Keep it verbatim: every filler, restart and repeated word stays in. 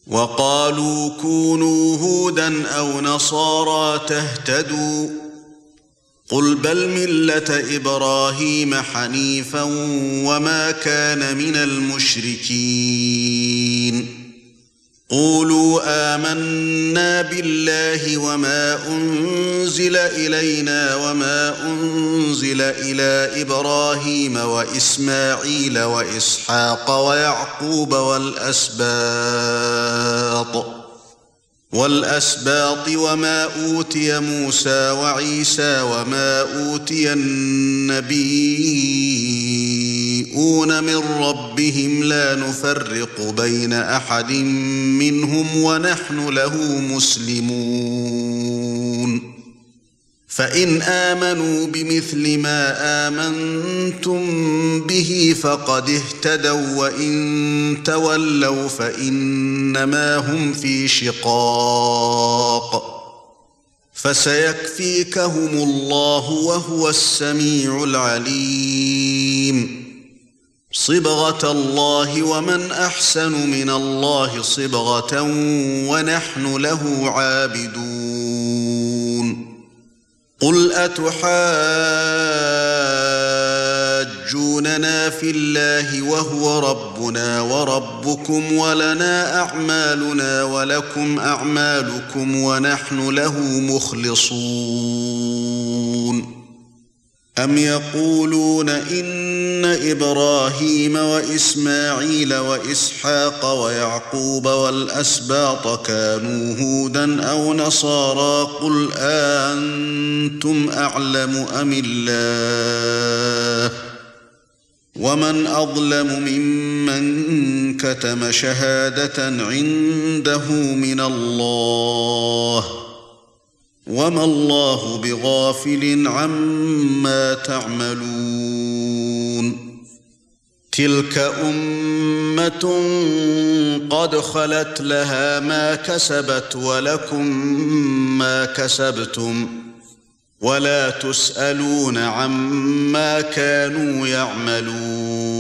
وقالوا كونوا هودا أو نصارى تهتدوا قل بل ملة إبراهيم حنيفا وما كان من المشركين قولوا آمنا بالله وما أنزل إلينا وما أنزل إلى إبراهيم وإسماعيل وإسحاق ويعقوب والأسباط والأسباط وما أوتي موسى وعيسى وما أوتي النبيون من ربهم لا نفرق بين أحد منهم ونحن له مسلمون فإن آمنوا بمثل ما آمنتم به فقد اهتدوا وإن تولوا فإنما هم في شقاق فسيكفيكهم الله وهو السميع العليم صبغة الله ومن أحسن من الله صبغة ونحن له عابدون قل أتحاجوننا في الله وهو ربنا وربكم ولنا أعمالنا ولكم أعمالكم ونحن له مخلصون أم يقولون إن إبراهيم وإسماعيل وإسحاق ويعقوب والأسباط كانوا هودا أو نصارى قل أنتم أعلم أم الله ومن أظلم ممن كتم شهادة عنده من الله وما الله بغافل عما تعملون تلك أمة قد خلت لها ما كسبت ولكم ما كسبتم ولا تسألون عما كانوا يعملون